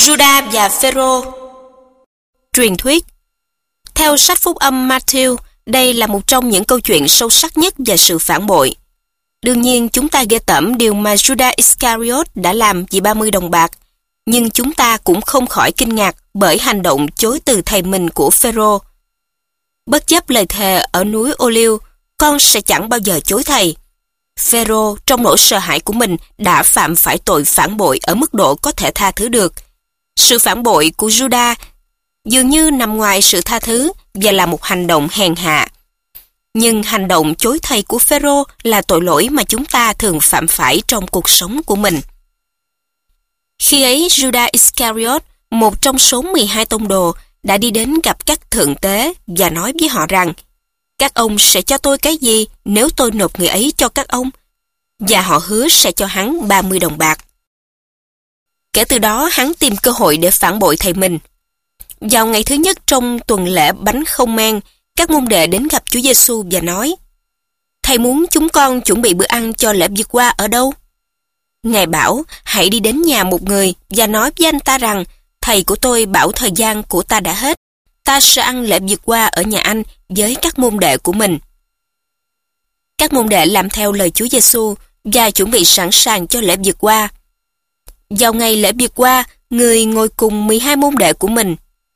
Juda và Phêrô. Truyền thuyết. Theo sách phúc âm Matthew, đây là một trong những câu chuyện sâu sắc nhất về sự phản bội. Đương nhiên chúng ta ghê tởm điều mà Judas Iscariot đã làm vì 30 đồng bạc, nhưng chúng ta cũng không khỏi kinh ngạc bởi hành động chối từ thầy mình của Phêrô. Bất chấp lời thề ở núi Ô-liêu, con sẽ chẳng bao giờ chối thầy. Phêrô trong nỗi sợ hãi của mình đã phạm phải tội phản bội ở mức độ có thể tha thứ được. Sự phản bội của Judas dường như nằm ngoài sự tha thứ và là một hành động hèn hạ. Nhưng hành động chối thầy của Phêrô là tội lỗi mà chúng ta thường phạm phải trong cuộc sống của mình. Khi ấy, Judas Iscariot, một trong số 12 tông đồ, đã đi đến gặp các thượng tế và nói với họ rằng: các ông sẽ cho tôi cái gì nếu tôi nộp người ấy cho các ông? Và họ hứa sẽ cho hắn 30 đồng bạc. Kể từ đó, hắn tìm cơ hội để phản bội thầy mình. Vào ngày thứ nhất trong tuần lễ bánh không men, các môn đệ đến gặp Chúa Giêsu và nói: thầy muốn chúng con chuẩn bị bữa ăn cho lễ vượt qua ở đâu? Ngài bảo: hãy đi đến nhà một người và nói với anh ta rằng: thầy của tôi bảo thời gian của ta đã hết, ta sẽ ăn lễ vượt qua ở nhà anh với các môn đệ của mình. Các môn đệ làm theo lời Chúa Giêsu và chuẩn bị sẵn sàng cho lễ vượt qua. Vào ngày lễ vượt qua, người ngồi cùng 12 môn đệ của mình.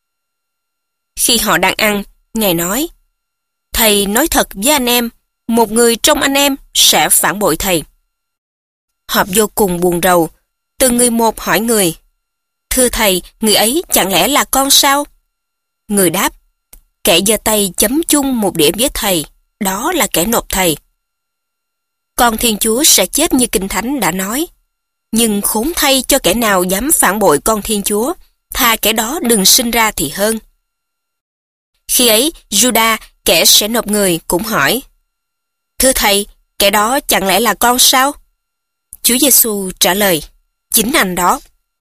Khi họ đang ăn, Ngài nói: thầy nói thật với anh em, một người trong anh em sẽ phản bội thầy. Họ vô cùng buồn rầu, từng người một hỏi người: thưa thầy, người ấy chẳng lẽ là con sao? Người đáp: kẻ giơ tay chấm chung một đĩa với thầy, đó là kẻ nộp thầy. Con Thiên Chúa sẽ chết như Kinh Thánh đã nói. Nhưng khốn thay cho kẻ nào dám phản bội con Thiên Chúa, thà kẻ đó đừng sinh ra thì hơn. Khi ấy, Judas, kẻ sẽ nộp người, cũng hỏi: thưa thầy, kẻ đó chẳng lẽ là con sao? Chúa Giêsu trả lời: chính anh đó.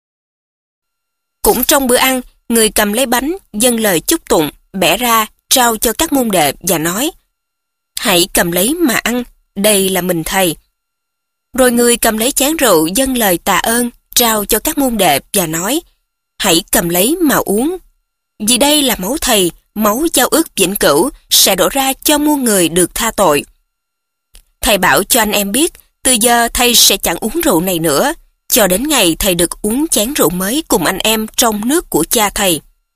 Cũng trong bữa ăn, người cầm lấy bánh, dâng lời chúc tụng, bẻ ra, trao cho các môn đệ và nói: hãy cầm lấy mà ăn, đây là mình thầy. Rồi người cầm lấy chén rượu, dâng lời tạ ơn, trao cho các môn đệ và nói: hãy cầm lấy mà uống. Vì đây là máu thầy, máu giao ước vĩnh cửu, sẽ đổ ra cho muôn người được tha tội. Thầy bảo cho anh em biết, từ giờ thầy sẽ chẳng uống rượu này nữa, cho đến ngày thầy được uống chén rượu mới cùng anh em trong nước của cha thầy.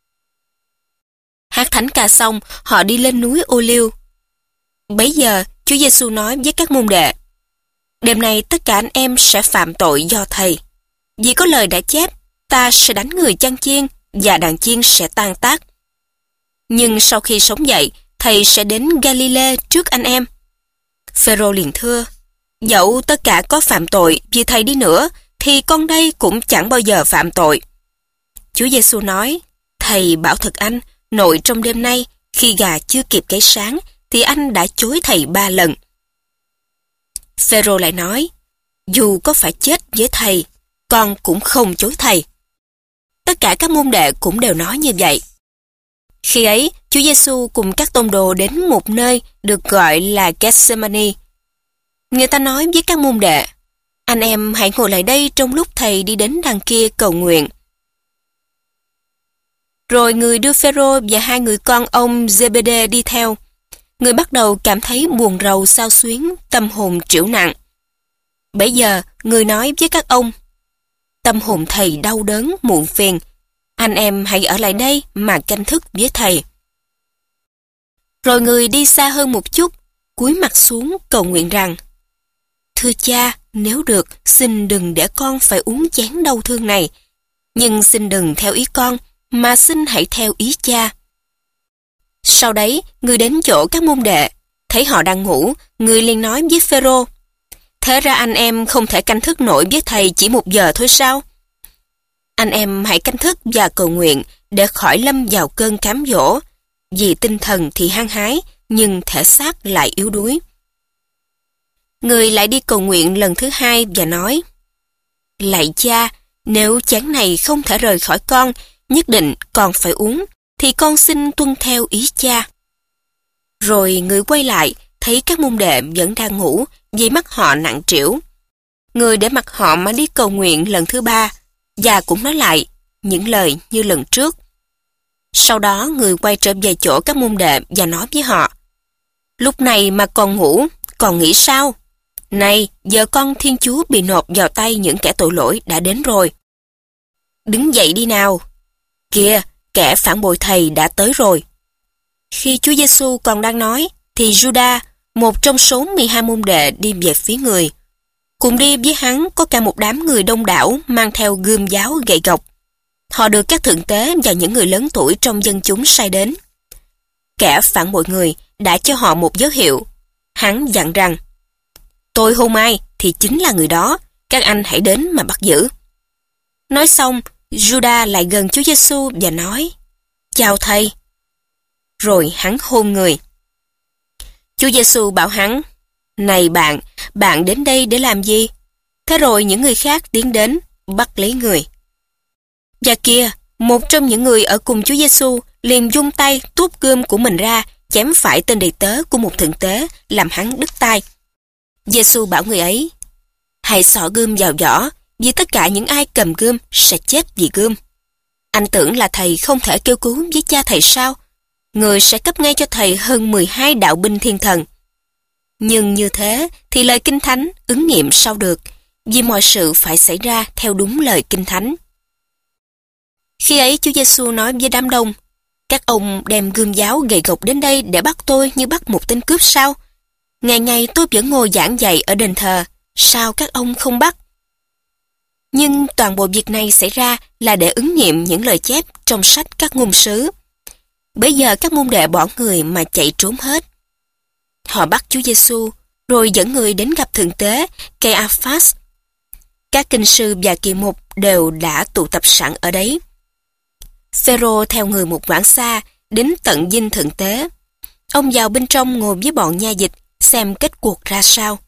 Hát thánh ca xong, họ đi lên núi Ô-liêu. Bấy giờ, Chúa Giêsu nói với các môn đệ: đêm nay tất cả anh em sẽ phạm tội do thầy. Vì có lời đã chép: ta sẽ đánh người chăn chiên và đàn chiên sẽ tan tác. Nhưng sau khi sống dậy, thầy sẽ đến Galilee trước anh em. Phêrô liền thưa: dẫu tất cả có phạm tội vì thầy đi nữa, thì con đây cũng chẳng bao giờ phạm tội. Chúa Giêsu nói: thầy bảo thật anh, nội trong đêm nay, khi gà chưa kịp gáy sáng, thì anh đã chối thầy 3 lần. Phêrô lại nói: dù có phải chết với thầy, con cũng không chối thầy. Tất cả các môn đệ cũng đều nói như vậy. Khi ấy, Chúa Giêsu cùng các tông đồ đến một nơi được gọi là Gethsemane. Người ta nói với các môn đệ: anh em hãy ngồi lại đây trong lúc thầy đi đến đằng kia cầu nguyện. Rồi người đưa Phêrô và 2 người con ông Giê-bê-đê đi theo. Người bắt đầu cảm thấy buồn rầu xao xuyến, tâm hồn trĩu nặng. Bấy giờ, người nói với các ông: tâm hồn thầy đau đớn, muộn phiền. Anh em hãy ở lại đây mà canh thức với thầy. Rồi người đi xa hơn một chút, cúi mặt xuống cầu nguyện rằng: thưa cha, nếu được, xin đừng để con phải uống chén đau thương này. Nhưng xin đừng theo ý con, mà xin hãy theo ý cha. Sau đấy, người đến chỗ các môn đệ, thấy họ đang ngủ, người liền nói với Phêrô: thế ra anh em không thể canh thức nổi với thầy chỉ 1 giờ thôi sao? Anh em hãy canh thức và cầu nguyện để khỏi lâm vào cơn cám dỗ, vì tinh thần thì hăng hái, nhưng thể xác lại yếu đuối. Người lại đi cầu nguyện lần thứ 2 và nói: lạy cha, nếu chén này không thể rời khỏi con, nhất định con phải uống, thì con xin tuân theo ý cha. Rồi người quay lại, thấy các môn đệ vẫn đang ngủ, vì mắt họ nặng trĩu. Người để mặc họ mà đi cầu nguyện lần thứ 3, và cũng nói lại: những lời như lần trước. Sau đó người quay trở về chỗ các môn đệ và nói với họ: lúc này mà còn ngủ, còn nghĩ sao? Này, giờ con Thiên Chúa bị nộp vào tay những kẻ tội lỗi đã đến rồi. Đứng dậy đi nào. Kìa, kẻ phản bội thầy đã tới rồi. Khi Chúa Giêsu còn đang nói, thì Judas, một trong số 12 môn đệ, đi về phía người. Cùng đi với hắn có cả một đám người đông đảo mang theo gươm giáo gậy gộc. Họ được các thượng tế và những người lớn tuổi trong dân chúng sai đến. Kẻ phản bội người đã cho họ một dấu hiệu. Hắn dặn rằng: tôi hôm ai thì chính là người đó, các anh hãy đến mà bắt giữ. Nói xong, Judas lại gần Chúa Giêsu và nói: chào thầy. Rồi hắn hôn người. Chúa Giêsu bảo hắn: này bạn đến đây để làm gì? Thế rồi những người khác tiến đến, bắt lấy người. Và kia, một trong những người ở cùng Chúa Giêsu liền vung tay tuốt gươm của mình ra, chém phải tên đầy tớ của một thượng tế, làm hắn đứt tay. Giêsu bảo người ấy: hãy xỏ gươm vào vỏ, vì tất cả những ai cầm gươm sẽ chết vì gươm. Anh tưởng là thầy không thể kêu cứu với cha thầy sao? Người sẽ cấp ngay cho thầy hơn 12 đạo binh thiên thần. Nhưng như thế thì lời Kinh Thánh ứng nghiệm sao được, vì mọi sự phải xảy ra theo đúng lời Kinh Thánh. Khi ấy Chúa Giêsu nói với đám đông: các ông đem gươm giáo gậy gộc đến đây để bắt tôi như bắt một tên cướp sao? Ngày ngày tôi vẫn ngồi giảng dạy ở đền thờ, sao các ông không bắt? Nhưng toàn bộ việc này xảy ra là để ứng nghiệm những lời chép trong sách các ngôn sứ. Bây giờ các môn đệ bỏ người mà chạy trốn hết. Họ bắt Chúa Giêsu rồi dẫn người đến gặp thượng tế Caiaphas. Các kinh sư và kỳ mục đều đã tụ tập sẵn ở đấy. Phêrô theo người một quãng xa đến tận dinh thượng tế. Ông vào bên trong ngồi với bọn nha dịch xem kết cuộc ra sao.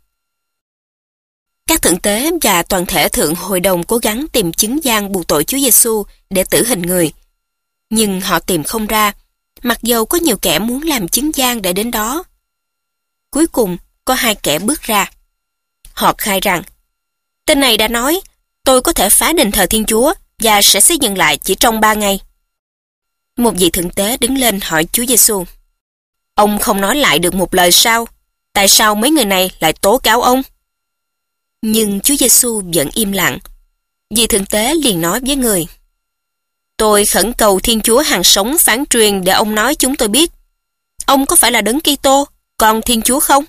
Các thượng tế và toàn thể thượng hội đồng cố gắng tìm chứng gian buộc tội Chúa Giêsu để tử hình người, nhưng họ tìm không ra, mặc dầu có nhiều kẻ muốn làm chứng gian để đến đó. Cuối cùng có 2 kẻ bước ra. Họ khai rằng: tên này đã nói, tôi có thể phá đền thờ Thiên Chúa và sẽ xây dựng lại chỉ trong 3 ngày. Một vị thượng tế đứng lên hỏi Chúa Giêsu: ông không nói lại được một lời sao? Tại sao mấy người này lại tố cáo ông? Nhưng Chúa Giêsu vẫn im lặng. Vị thượng tế liền nói với người: tôi khẩn cầu Thiên Chúa hàng sống phán truyền để ông nói chúng tôi biết, ông có phải là Đấng Kitô, con Thiên Chúa không?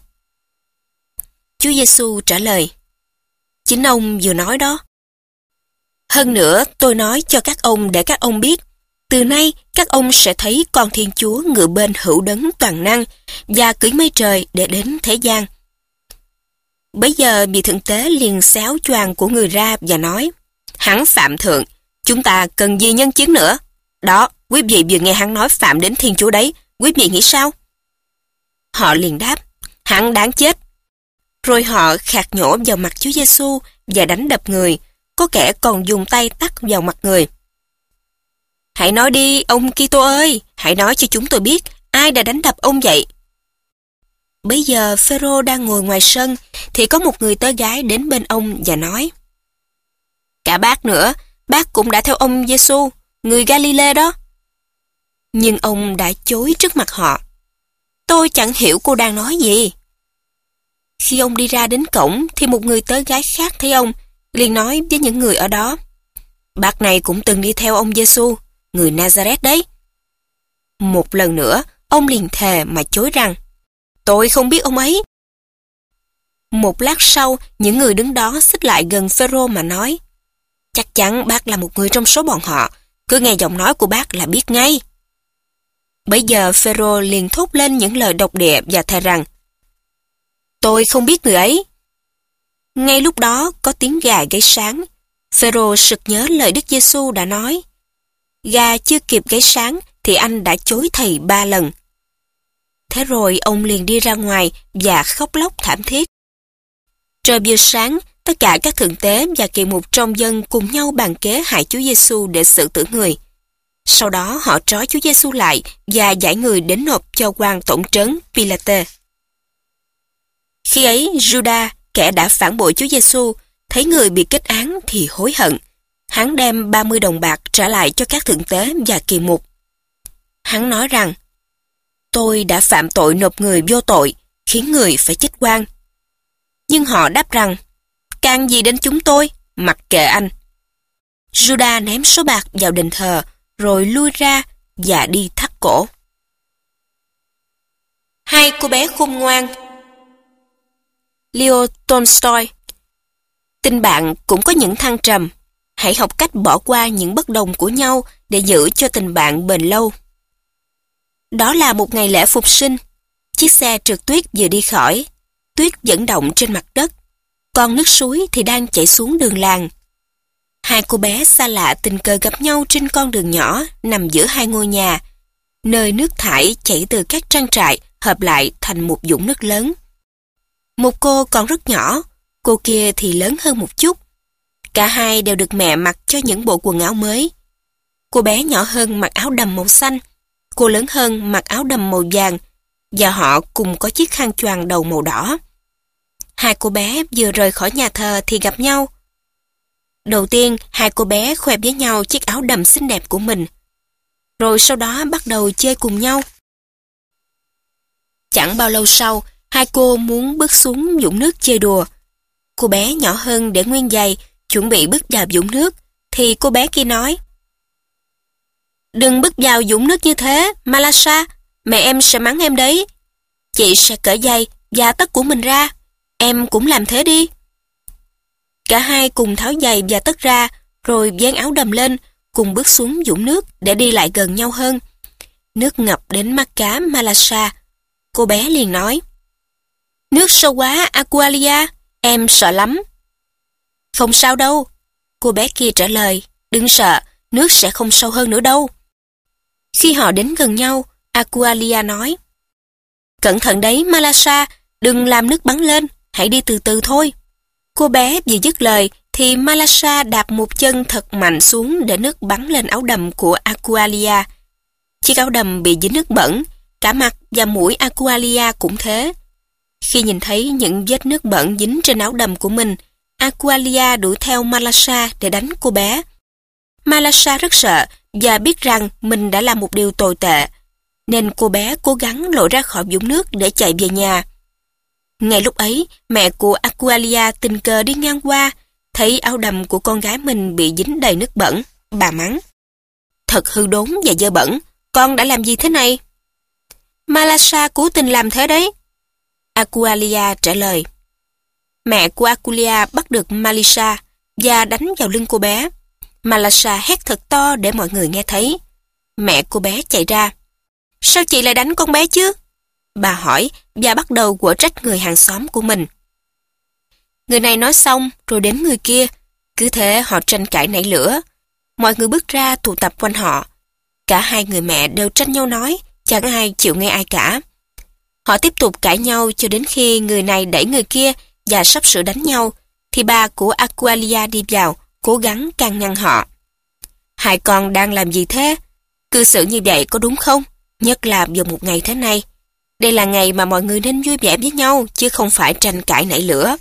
Chúa Giêsu trả lời: chính ông vừa nói đó. Hơn nữa tôi nói cho các ông để các ông biết, từ nay các ông sẽ thấy con Thiên Chúa ngự bên hữu đấng toàn năng và cưỡi mây trời để đến thế gian. Bấy giờ vị thượng tế liền xéo choàng của người ra và nói: hắn phạm thượng, chúng ta cần gì nhân chứng nữa? Đó, quý vị vừa nghe hắn nói phạm đến Thiên Chúa đấy, quý vị nghĩ sao? Họ liền đáp: hắn đáng chết. Rồi họ khạc nhổ vào mặt Chúa Giêsu và đánh đập người, có kẻ còn dùng tay tắt vào mặt người. Hãy nói đi, ông Kitô ơi, hãy nói cho chúng tôi biết ai đã đánh đập ông vậy. Bấy giờ Phêrô đang ngồi ngoài sân thì có một người tớ gái đến bên ông và nói: cả bác nữa, bác cũng đã theo ông Giêsu, người Galile đó. Nhưng ông đã chối trước mặt họ: tôi chẳng hiểu cô đang nói gì. Khi ông đi ra đến cổng thì một người tớ gái khác thấy ông, liền nói với những người ở đó: bác này cũng từng đi theo ông Giêsu, người Nazareth đấy. Một lần nữa ông liền thề mà chối rằng: tôi không biết ông ấy. Một lát sau, những người đứng đó xích lại gần Phêrô mà nói: chắc chắn bác là một người trong số bọn họ, cứ nghe giọng nói của bác là biết ngay. Bấy giờ Phêrô liền thốt lên những lời độc địa và thề rằng: tôi không biết người ấy. Ngay lúc đó có tiếng gà gáy sáng. Phêrô sực nhớ lời Đức Giêsu đã nói: gà chưa kịp gáy sáng thì anh đã chối thầy 3 lần. Thế rồi ông liền đi ra ngoài và khóc lóc thảm thiết. Trời vừa sáng, tất cả các thượng tế và kỳ mục trong dân cùng nhau bàn kế hại Chúa Giêsu để xử tử người. Sau đó họ trói Chúa Giêsu lại và giải người đến nộp cho quan tổng trấn Pilate. Khi ấy, Judas, kẻ đã phản bội Chúa Giêsu, thấy người bị kết án thì hối hận. Hắn đem 30 đồng bạc trả lại cho các thượng tế và kỳ mục. Hắn nói rằng, tôi đã phạm tội nộp người vô tội, khiến người phải chết oan. Nhưng họ đáp rằng, can gì đến chúng tôi, mặc kệ anh. Judas ném số bạc vào đền thờ, rồi lui ra và đi thắt cổ. Hai cô bé khôn ngoan. Leo Tolstoy. Tình bạn cũng có những thăng trầm. Hãy học cách bỏ qua những bất đồng của nhau để giữ cho tình bạn bền lâu. Đó là một ngày lễ phục sinh. Chiếc xe trượt tuyết vừa đi khỏi. Tuyết vẫn động trên mặt đất. Con nước suối thì đang chảy xuống đường làng. Hai cô bé xa lạ tình cờ gặp nhau trên con đường nhỏ nằm giữa hai ngôi nhà, nơi nước thải chảy từ các trang trại hợp lại thành một vũng nước lớn. Một cô còn rất nhỏ, cô kia thì lớn hơn một chút. Cả hai đều được mẹ mặc cho những bộ quần áo mới. Cô bé nhỏ hơn mặc áo đầm màu xanh, cô lớn hơn mặc áo đầm màu vàng, và họ cùng có chiếc khăn choàng đầu màu đỏ. Hai cô bé vừa rời khỏi nhà thờ thì gặp nhau. Đầu tiên, hai cô bé khoe với nhau chiếc áo đầm xinh đẹp của mình. Rồi sau đó bắt đầu chơi cùng nhau. Chẳng bao lâu sau, hai cô muốn bước xuống vũng nước chơi đùa. Cô bé nhỏ hơn để nguyên giày, chuẩn bị bước vào vũng nước, thì cô bé kia nói: "Đừng bước vào vũng nước như thế, Malasha, mẹ em sẽ mắng em đấy. Chị sẽ cởi giày và tất của mình ra, em cũng làm thế đi." Cả hai cùng tháo giày và tất ra, rồi vén áo đầm lên, cùng bước xuống vũng nước để đi lại gần nhau hơn. Nước ngập đến mắt cá Malasha. Cô bé liền nói: "Nước sâu quá, Aqualia, em sợ lắm." "Không sao đâu," cô bé kia trả lời, "đừng sợ, nước sẽ không sâu hơn nữa đâu." Khi họ đến gần nhau, Aqualia nói: "Cẩn thận đấy, Malasha, đừng làm nước bắn lên, hãy đi từ từ thôi." Cô bé vừa dứt lời thì Malasha đạp một chân thật mạnh xuống để nước bắn lên áo đầm của Aqualia. Chiếc áo đầm bị dính nước bẩn, cả mặt và mũi Aqualia cũng thế. Khi nhìn thấy những vết nước bẩn dính trên áo đầm của mình, Aqualia đuổi theo Malasha để đánh cô bé. Malasha rất sợ và biết rằng mình đã làm một điều tồi tệ, nên cô bé cố gắng lội ra khỏi vũng nước để chạy về nhà. Ngay lúc ấy, mẹ của Aqualia tình cờ đi ngang qua, thấy áo đầm của con gái mình bị dính đầy nước bẩn. Bà mắng: "Thật hư đốn và dơ bẩn, con đã làm gì thế này?" "Malasha cố tình làm thế đấy," Aqualia trả lời. Mẹ của Aqualia bắt được Malasha và đánh vào lưng cô bé. Malasha hét thật to để mọi người nghe thấy. Mẹ cô bé chạy ra. "Sao chị lại đánh con bé chứ?" bà hỏi và bắt đầu quở trách người hàng xóm của mình. Người này nói xong rồi đến người kia. Cứ thế họ tranh cãi nảy lửa. Mọi người bước ra tụ tập quanh họ. Cả hai người mẹ đều tranh nhau nói, chẳng ai chịu nghe ai cả. Họ tiếp tục cãi nhau cho đến khi người này đẩy người kia và sắp sửa đánh nhau, thì bà của Aqualia đi vào, cố gắng can ngăn họ. "Hai con đang làm gì thế? Cư xử như vậy có đúng không? Nhất là vào một ngày thế này. Đây là ngày mà mọi người nên vui vẻ với nhau, chứ không phải tranh cãi nảy lửa."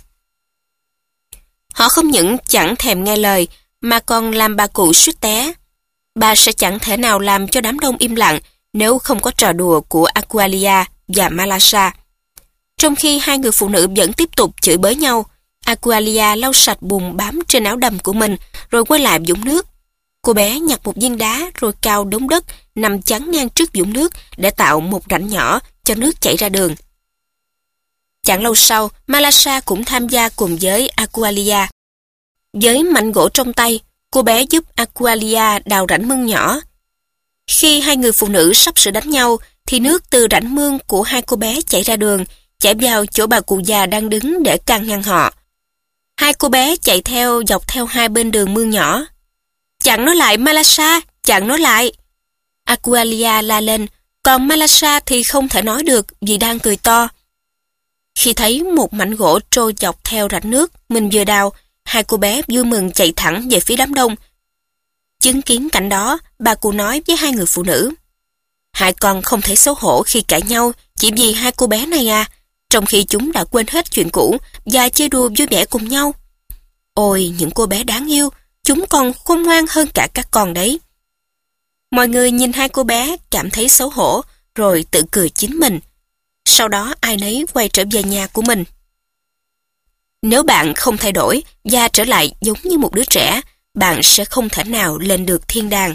Họ không những chẳng thèm nghe lời, mà còn làm bà cụ suýt té. Bà sẽ chẳng thể nào làm cho đám đông im lặng nếu không có trò đùa của Aqualia và Malasha. Trong khi hai người phụ nữ vẫn tiếp tục chửi bới nhau, Aqualia lau sạch bùn bám trên áo đầm của mình, rồi quay lại vũng nước. Cô bé nhặt một viên đá rồi cào đống đất nằm chắn ngang trước vũng nước để tạo một rãnh nhỏ cho nước chảy ra đường. Chẳng lâu sau, Malasha cũng tham gia cùng với Aqualia. Với mảnh gỗ trong tay, cô bé giúp Aqualia đào rãnh mương nhỏ. Khi hai người phụ nữ sắp sửa đánh nhau, thì nước từ rãnh mương của hai cô bé chảy ra đường, chảy vào chỗ bà cụ già đang đứng để can ngăn họ. Hai cô bé chạy theo dọc theo hai bên đường mương nhỏ. "Chặn nó lại, Malasha, chặn nó lại!" Aqualia la lên, còn Malasha thì không thể nói được vì đang cười to. Khi thấy một mảnh gỗ trôi dọc theo rãnh nước mình vừa đào, hai cô bé vui mừng chạy thẳng về phía đám đông. Chứng kiến cảnh đó, bà cụ nói với hai người phụ nữ: "Hai con không thể xấu hổ khi cãi nhau chỉ vì hai cô bé này à, trong khi chúng đã quên hết chuyện cũ và chơi đùa vui vẻ cùng nhau. Ôi, những cô bé đáng yêu, Chúng còn khôn ngoan hơn cả các con đấy. Mọi người nhìn hai cô bé cảm thấy xấu hổ, rồi tự cười chính mình. Sau đó ai nấy quay trở về nhà của mình. Nếu bạn không thay đổi và trở lại giống như một đứa trẻ, bạn sẽ không thể nào lên được thiên đàng.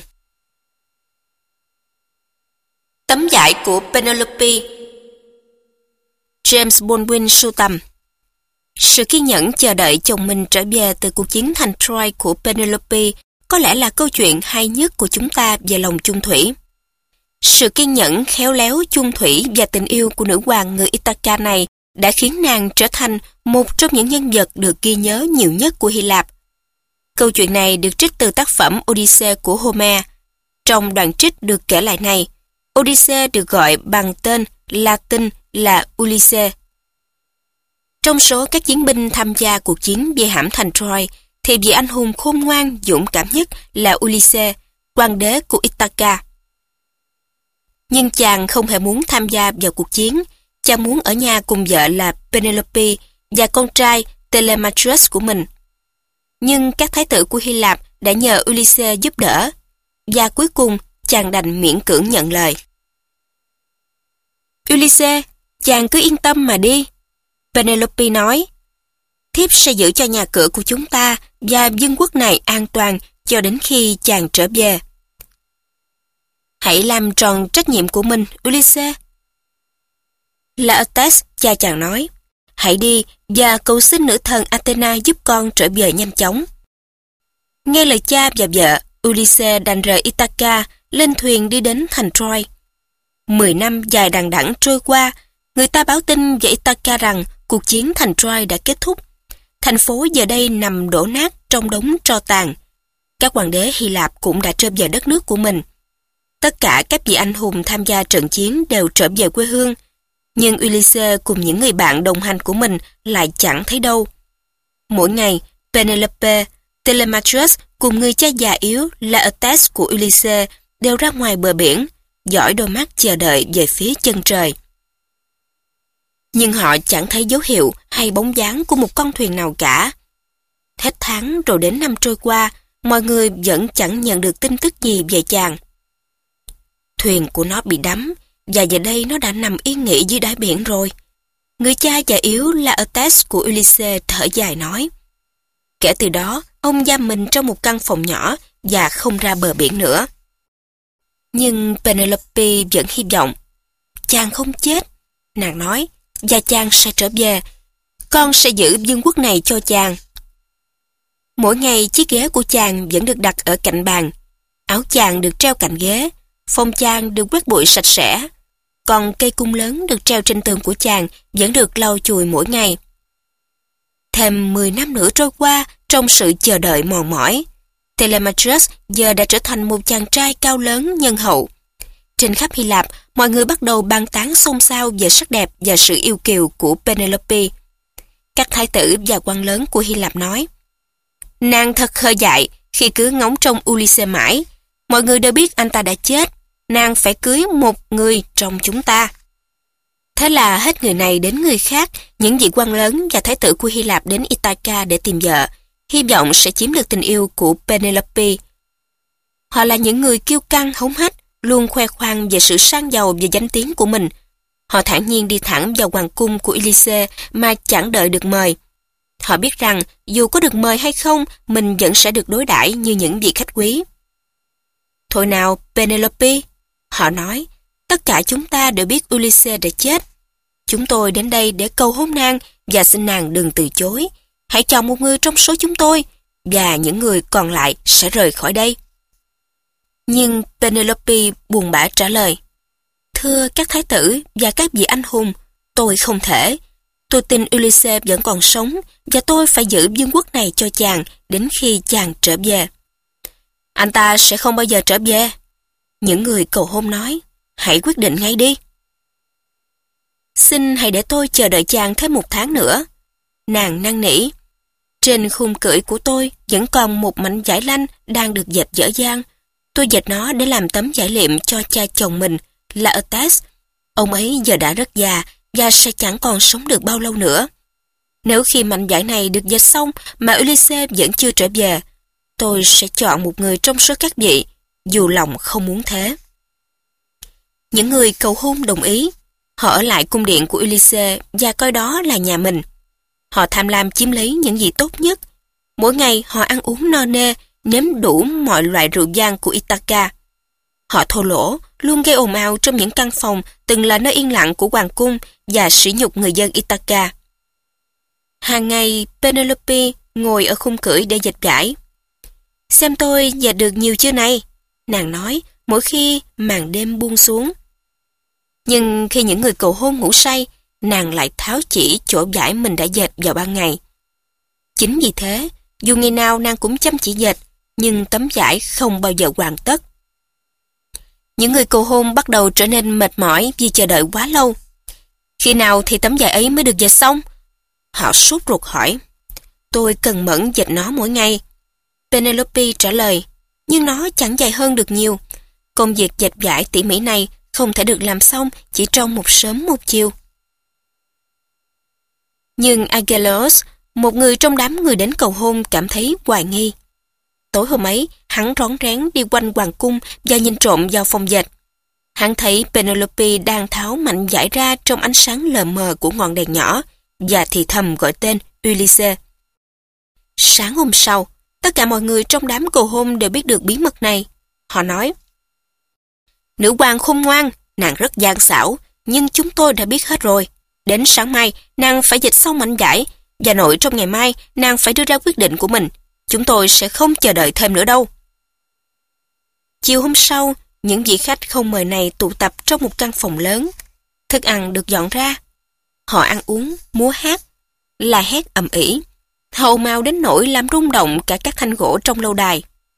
Tấm vải của Penelope. James Baldwin sưu tầm. Sự kiên nhẫn chờ đợi chồng mình trở về từ cuộc chiến thành Troy của Penelope có lẽ là câu chuyện hay nhất của chúng ta về lòng chung thủy. Sự kiên nhẫn, khéo léo, chung thủy và tình yêu của nữ hoàng người Ithaca này đã khiến nàng trở thành một trong những nhân vật được ghi nhớ nhiều nhất của Hy Lạp. Câu chuyện này được trích từ tác phẩm Odyssey của Homer. Trong đoạn trích được kể lại này, Odyssey được gọi bằng tên Latin là Ulysses. Trong số các chiến binh tham gia cuộc chiến về hãm thành Troy, thì vị anh hùng khôn ngoan, dũng cảm nhất là Ulysses, hoàng đế của Ithaca. Nhưng chàng không hề muốn tham gia vào cuộc chiến, chàng muốn ở nhà cùng vợ là Penelope và con trai Telemachus của mình. Nhưng các thái tử của Hy Lạp đã nhờ Ulysses giúp đỡ, và cuối cùng chàng đành miễn cưỡng nhận lời. Ulysses, chàng cứ yên tâm mà đi. Penelope nói, thiếp sẽ giữ cho nhà cửa của chúng ta và vương quốc này an toàn cho đến khi chàng trở về. Hãy làm tròn trách nhiệm của mình, Ulysses. Laertes, cha chàng nói, hãy đi và cầu xin nữ thần Athena giúp con trở về nhanh chóng. Nghe lời cha và vợ, Ulysses đành rời Ithaca, lên thuyền đi đến thành Troy. 10 năm dài đằng đẵng trôi qua, người ta báo tin về Ithaca rằng cuộc chiến thành Troy đã kết thúc. Thành phố giờ đây nằm đổ nát trong đống tro tàn. Các hoàng đế Hy Lạp cũng đã trở về đất nước của mình. Tất cả các vị anh hùng tham gia trận chiến đều trở về quê hương, nhưng Ulysses cùng những người bạn đồng hành của mình lại chẳng thấy đâu. Mỗi ngày, Penelope, Telemachus cùng người cha già yếu Laertes của Ulysses đều ra ngoài bờ biển, dõi đôi mắt chờ đợi về phía chân trời. Nhưng họ chẳng thấy dấu hiệu hay bóng dáng của một con thuyền nào cả. Hết tháng rồi đến năm trôi qua, mọi người vẫn chẳng nhận được tin tức gì về chàng. Thuyền của nó bị đắm, và giờ đây nó đã nằm yên nghỉ dưới đáy biển rồi. Người cha già yếu Laertes của Ulysses thở dài nói. Kể từ đó, ông giam mình trong một căn phòng nhỏ và không ra bờ biển nữa. Nhưng Penelope vẫn hy vọng. Chàng không chết, nàng nói, và chàng sẽ trở về. Con sẽ giữ vương quốc này cho chàng. Mỗi ngày chiếc ghế của chàng vẫn được đặt ở cạnh bàn. Áo chàng được treo cạnh ghế. Phòng chàng được quét bụi sạch sẽ. Còn cây cung lớn được treo trên tường của chàng vẫn được lau chùi mỗi ngày. Thêm 10 năm nữa trôi qua trong sự chờ đợi mòn mỏi. Telemachus giờ đã trở thành một chàng trai cao lớn nhân hậu. Trên khắp Hy Lạp, mọi người bắt đầu bàn tán xôn xao về sắc đẹp và sự yêu kiều của Penelope. Các thái tử và quan lớn của Hy Lạp nói, nàng thật khờ dại khi cứ ngóng trông Ulysses mãi. Mọi người đều biết anh ta đã chết. Nàng phải cưới một người trong chúng ta. Thế là hết người này đến người khác, những vị quan lớn và thái tử của Hy Lạp đến Ithaca để tìm vợ, hy vọng sẽ chiếm được tình yêu của Penelope. Họ là những người kiêu căng hống hách, luôn khoe khoang về sự sang giàu và danh tiếng của mình. Họ thản nhiên đi thẳng vào hoàng cung của Ulysses mà chẳng đợi được mời. Họ biết rằng dù có được mời hay không, mình vẫn sẽ được đối đãi như những vị khách quý. Thôi nào, Penelope, họ nói, tất cả chúng ta đều biết Ulysses đã chết. Chúng tôi đến đây để cầu hôn nàng và xin nàng đừng từ chối. Hãy chọn một người trong số chúng tôi và những người còn lại sẽ rời khỏi đây. Nhưng Penelope buồn bã trả lời, thưa các thái tử và các vị anh hùng, tôi không thể. Tôi tin Ulysses vẫn còn sống và tôi phải giữ vương quốc này cho chàng đến khi chàng trở về. Anh ta sẽ không bao giờ trở về. Những người cầu hôn nói, hãy quyết định ngay đi. Xin hãy để tôi chờ đợi chàng thêm 1 tháng nữa. Nàng năn nỉ. Trên khung cửi của tôi vẫn còn một mảnh vải lanh đang được dệt dở dang. Tôi dệt nó để làm tấm vải liệm cho cha chồng mình, Laertes. Ông ấy giờ đã rất già và sẽ chẳng còn sống được bao lâu nữa. Nếu khi mảnh vải này được dệt xong mà Ulysses vẫn chưa trở về, tôi sẽ chọn một người trong số các vị, dù lòng không muốn thế. Những người cầu hôn đồng ý. Họ ở lại cung điện của Ulysses và coi đó là nhà mình. Họ tham lam chiếm lấy những gì tốt nhất. Mỗi ngày họ ăn uống no nê, nếm đủ mọi loại rượu vang của Ithaca. Họ thô lỗ, luôn gây ồn ào trong những căn phòng từng là nơi yên lặng của hoàng cung và sỉ nhục người dân Ithaca. Hàng ngày, Penelope ngồi ở khung cưỡi để dệt vải. Xem tôi dệt được nhiều chưa này, nàng nói mỗi khi màn đêm buông xuống. Nhưng khi những người cầu hôn ngủ say, nàng lại tháo chỉ chỗ vải mình đã dệt vào ban ngày. Chính vì thế, dù ngày nào nàng cũng chăm chỉ dệt, nhưng tấm vải không bao giờ hoàn tất. Những người cầu hôn bắt đầu trở nên mệt mỏi vì chờ đợi quá lâu. Khi nào thì tấm vải ấy mới được dệt xong? Họ sốt ruột hỏi. Tôi cần mẫn dệt nó mỗi ngày. Penelope trả lời, nhưng nó chẳng dài hơn được nhiều. Công việc dệt vải tỉ mỉ này không thể được làm xong chỉ trong một sớm một chiều. Nhưng Agelaus, một người trong đám người đến cầu hôn, cảm thấy hoài nghi. Tối hôm ấy, hắn rón rén đi quanh hoàng cung và nhìn trộm vào phòng dệt. Hắn thấy Penelope đang tháo mảnh vải ra trong ánh sáng lờ mờ của ngọn đèn nhỏ và thì thầm gọi tên Ulysses. Sáng hôm sau, tất cả mọi người trong đám cầu hôn đều biết được bí mật này. Họ nói, nữ hoàng khôn ngoan, nàng rất gian xảo, nhưng chúng tôi đã biết hết rồi. Đến sáng mai, nàng phải dệt xong mảnh vải, và nội trong ngày mai, nàng phải đưa ra quyết định của mình. Chúng tôi sẽ không chờ đợi thêm nữa đâu. Chiều hôm sau, những vị khách không mời này tụ tập trong một căn phòng lớn. Thức ăn được dọn ra. Họ ăn uống, múa hát, la hét ầm ĩ. Họ ồn ào đến nỗi làm rung động cả các thanh gỗ trong lâu đài.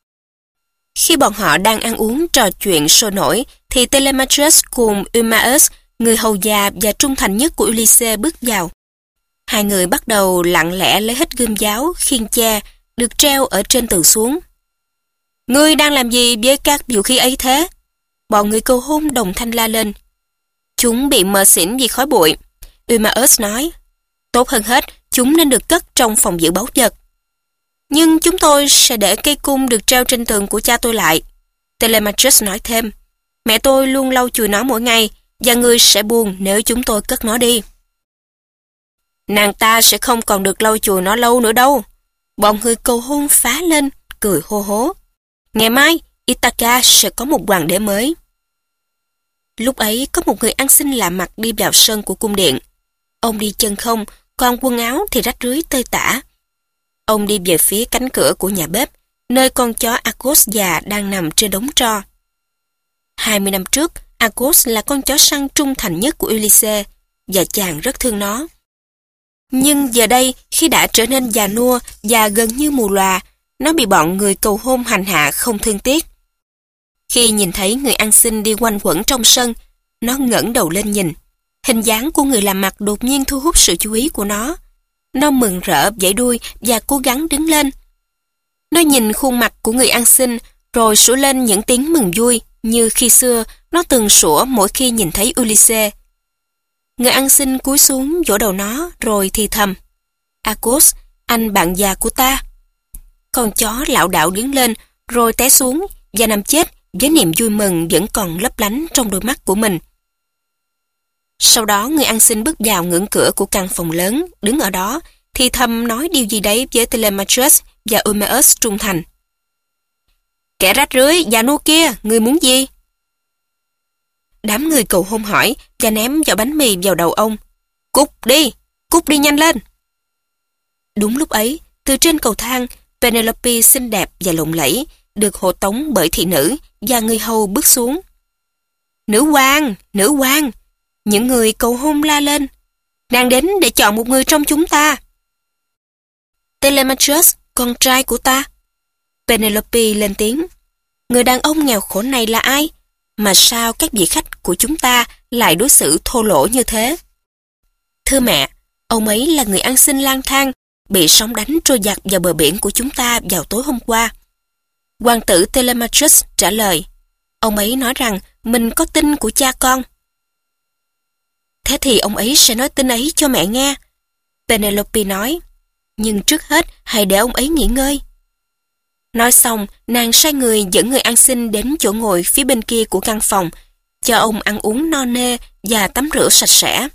Khi bọn họ đang ăn uống trò chuyện sôi nổi, thì Telemachus cùng Eumaeus, người hầu già và trung thành nhất của Ulysses, bước vào. Hai người bắt đầu lặng lẽ lấy hết gươm giáo, khiên tre được treo ở trên tường xuống. Ngươi đang làm gì với các vũ khí ấy thế? Bọn người cầu hôn đồng thanh la lên. Chúng bị mờ xỉn vì khói bụi. Eumaeus nói, tốt hơn hết, chúng nên được cất trong phòng giữ báu vật. Nhưng chúng tôi sẽ để cây cung được treo trên tường của cha tôi lại. Telemachus nói thêm, mẹ tôi luôn lau chùi nó mỗi ngày, và ngươi sẽ buồn nếu chúng tôi cất nó đi. Nàng ta sẽ không còn được lau chùi nó lâu nữa đâu. Bọn người cầu hôn phá lên, cười hô hố. Ngày mai, Ithaca sẽ có một hoàng đế mới. Lúc ấy, có một người ăn xin lạ mặt đi vào sân của cung điện. Ông đi chân không, còn quần áo thì rách rưới tơi tả. Ông đi về phía cánh cửa của nhà bếp, nơi con chó Argos già đang nằm trên đống tro. 20 năm trước, Argos là con chó săn trung thành nhất của Ulysses, và chàng rất thương nó. Nhưng giờ đây, khi đã trở nên già nua và gần như mù lòa, nó bị bọn người cầu hôn hành hạ không thương tiếc. Khi nhìn thấy người ăn xin đi quanh quẩn trong sân, nó ngẩng đầu lên nhìn. Hình dáng của người làm mặt đột nhiên thu hút sự chú ý của nó. Nó mừng rỡ vẫy đuôi và cố gắng đứng lên. Nó nhìn khuôn mặt của người ăn xin, rồi sủa lên những tiếng mừng vui, như khi xưa nó từng sủa mỗi khi nhìn thấy Ulysses. Người ăn xin cúi xuống vỗ đầu nó, rồi thì thầm. Argos, anh bạn già của ta. Con chó lảo đảo đứng lên, rồi té xuống và nằm chết với niềm vui mừng vẫn còn lấp lánh trong đôi mắt của mình. Sau đó người ăn xin bước vào ngưỡng cửa của căn phòng lớn, đứng ở đó, thì thầm nói điều gì đấy với Telemachus và Eumaeus trung thành. Kẻ rách rưới, già nua kia, ngươi muốn gì? Đám người cầu hôn hỏi và ném vào bánh mì vào đầu ông. Cút đi nhanh lên. Đúng lúc ấy, từ trên cầu thang, Penelope xinh đẹp và lộng lẫy, được hộ tống bởi thị nữ và người hầu bước xuống. Nữ hoàng, những người cầu hôn la lên. Nàng đến để chọn một người trong chúng ta. Telemachus, con trai của ta. Penelope lên tiếng. Người đàn ông nghèo khổ này là ai? Mà sao các vị khách của chúng ta lại đối xử thô lỗ như thế? Thưa mẹ, ông ấy là người ăn xin lang thang, bị sóng đánh trôi dạt vào bờ biển của chúng ta vào tối hôm qua. Hoàng tử Telemachus trả lời. Ông ấy nói rằng mình có tin của cha con. Thế thì ông ấy sẽ nói tin ấy cho mẹ nghe. Penelope nói. Nhưng trước hết hãy để ông ấy nghỉ ngơi. Nói xong, nàng sai người dẫn người ăn xin đến chỗ ngồi phía bên kia của căn phòng, cho ông ăn uống no nê và tắm rửa sạch sẽ.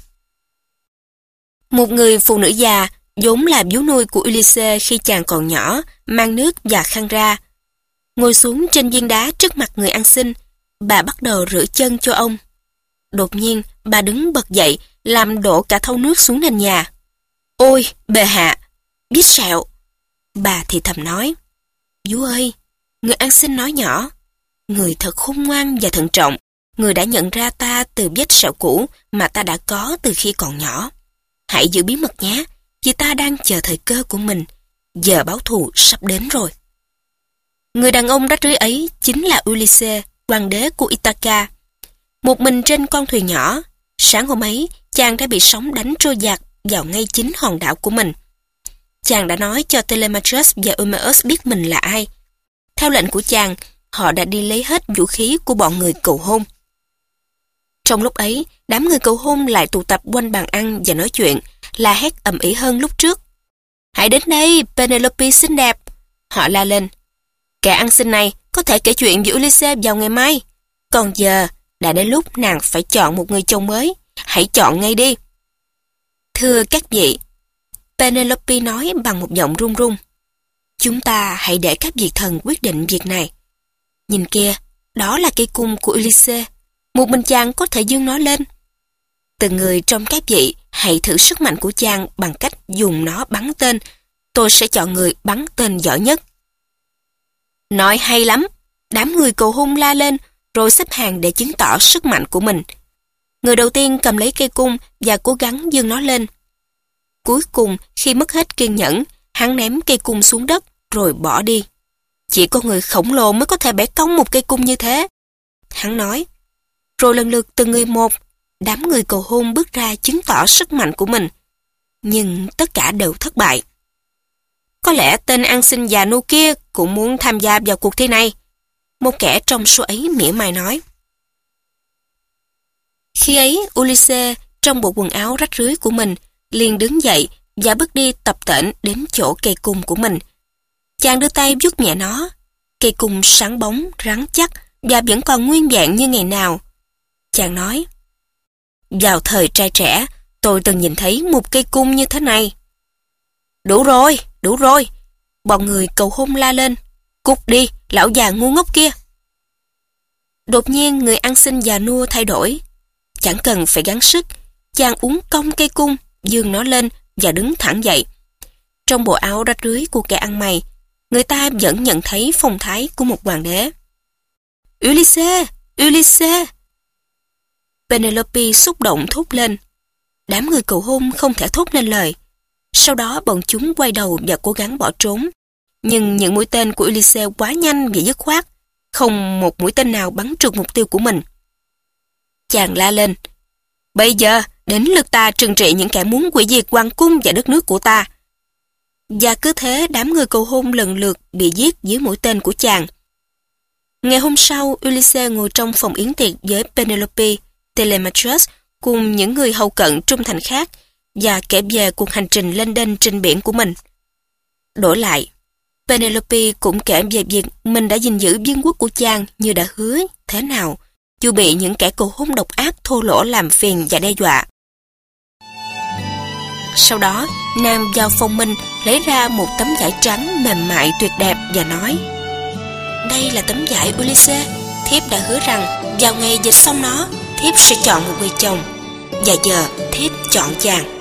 Một người phụ nữ già, vốn là vú nuôi của Ulysses khi chàng còn nhỏ, mang nước và khăn ra. Ngồi xuống trên viên đá trước mặt người ăn xin, bà bắt đầu rửa chân cho ông. Đột nhiên, bà đứng bật dậy, làm đổ cả thau nước xuống nền nhà. Ôi, bệ hạ, biết sẹo. Bà thì thầm nói. Vú ơi, người ăn xin nói nhỏ. Người thật khôn ngoan và thận trọng. Người đã nhận ra ta từ vết sẹo cũ mà ta đã có từ khi còn nhỏ. Hãy giữ bí mật nhé, vì ta đang chờ thời cơ của mình. Giờ báo thù sắp đến rồi. Người đàn ông rách rưới ấy chính là Ulysses, hoàng đế của Ithaca. Một mình trên con thuyền nhỏ, sáng hôm ấy, chàng đã bị sóng đánh trôi dạt vào ngay chính hòn đảo của mình. Chàng đã nói cho Telemachus và Eumaeus biết mình là ai. Theo lệnh của chàng, họ đã đi lấy hết vũ khí của bọn người cầu hôn. Trong lúc ấy, đám người cầu hôn lại tụ tập quanh bàn ăn và nói chuyện, la hét ầm ĩ hơn lúc trước. Hãy đến đây, Penelope xinh đẹp. Họ la lên. Kẻ ăn xin này có thể kể chuyện với Ulysses vào ngày mai. Còn giờ, đã đến lúc nàng phải chọn một người chồng mới. Hãy chọn ngay đi. Thưa các vị, Penelope nói bằng một giọng run run. Chúng ta hãy để các vị thần quyết định việc này. Nhìn kia, đó là cây cung của Ulysses. Một mình chàng có thể dương nó lên. Từng người trong các vị hãy thử sức mạnh của chàng bằng cách dùng nó bắn tên. Tôi sẽ chọn người bắn tên giỏi nhất. Nói hay lắm. Đám người cầu hôn la lên rồi xếp hàng để chứng tỏ sức mạnh của mình. Người đầu tiên cầm lấy cây cung và cố gắng giương nó lên. Cuối cùng, khi mất hết kiên nhẫn, hắn ném cây cung xuống đất rồi bỏ đi. Chỉ có người khổng lồ mới có thể bẻ cong một cây cung như thế. Hắn nói. Rồi lần lượt từng người một, đám người cầu hôn bước ra chứng tỏ sức mạnh của mình. Nhưng tất cả đều thất bại. Có lẽ tên ăn xin già nua kia cũng muốn tham gia vào cuộc thi này. Một kẻ trong số ấy mỉa mai nói. Khi ấy, Ulysses trong bộ quần áo rách rưới của mình liền đứng dậy và bước đi tập tễnh đến chỗ cây cung của mình. Chàng đưa tay vuốt nhẹ nó. Cây cung sáng bóng, rắn chắc và vẫn còn nguyên vẹn như ngày nào. Chàng nói, vào thời trai trẻ, tôi từng nhìn thấy một cây cung như thế này. Đủ rồi, đủ rồi. Bọn người cầu hôn la lên. Cút đi, lão già ngu ngốc kia. Đột nhiên người ăn xin già nua thay đổi. Chẳng cần phải gắng sức, chàng uốn cong cây cung, giương nó lên và đứng thẳng dậy. Trong bộ áo rách rưới của kẻ ăn mày, người ta vẫn nhận thấy phong thái của một hoàng đế. Ulysses! Ulysses! Penelope xúc động thốt lên. Đám người cầu hôn không thể thốt nên lời. Sau đó bọn chúng quay đầu và cố gắng bỏ trốn. Nhưng những mũi tên của Ulysses quá nhanh và dứt khoát. Không một mũi tên nào bắn trượt mục tiêu của mình. Chàng la lên. Bây giờ, đến lượt ta trừng trị những kẻ muốn hủy diệt hoàng cung và đất nước của ta. Và cứ thế đám người cầu hôn lần lượt bị giết dưới mũi tên của chàng. Ngày hôm sau, Ulysses ngồi trong phòng yến tiệc với Penelope, Telemachus cùng những người hầu cận trung thành khác và kể về cuộc hành trình lênh đênh trên biển của mình. Đổi lại, Penelope cũng kể về việc mình đã gìn giữ vương quốc của chàng như đã hứa thế nào, dù bị những kẻ cầu hôn độc ác thô lỗ làm phiền và đe dọa. Sau đó, nàng vào phòng mình lấy ra một tấm vải trắng mềm mại tuyệt đẹp và nói: Đây là tấm vải Ulysses. Thiếp đã hứa rằng vào ngày dịch xong nó, thiếp sẽ chọn một người chồng. Và giờ thiếp chọn chàng.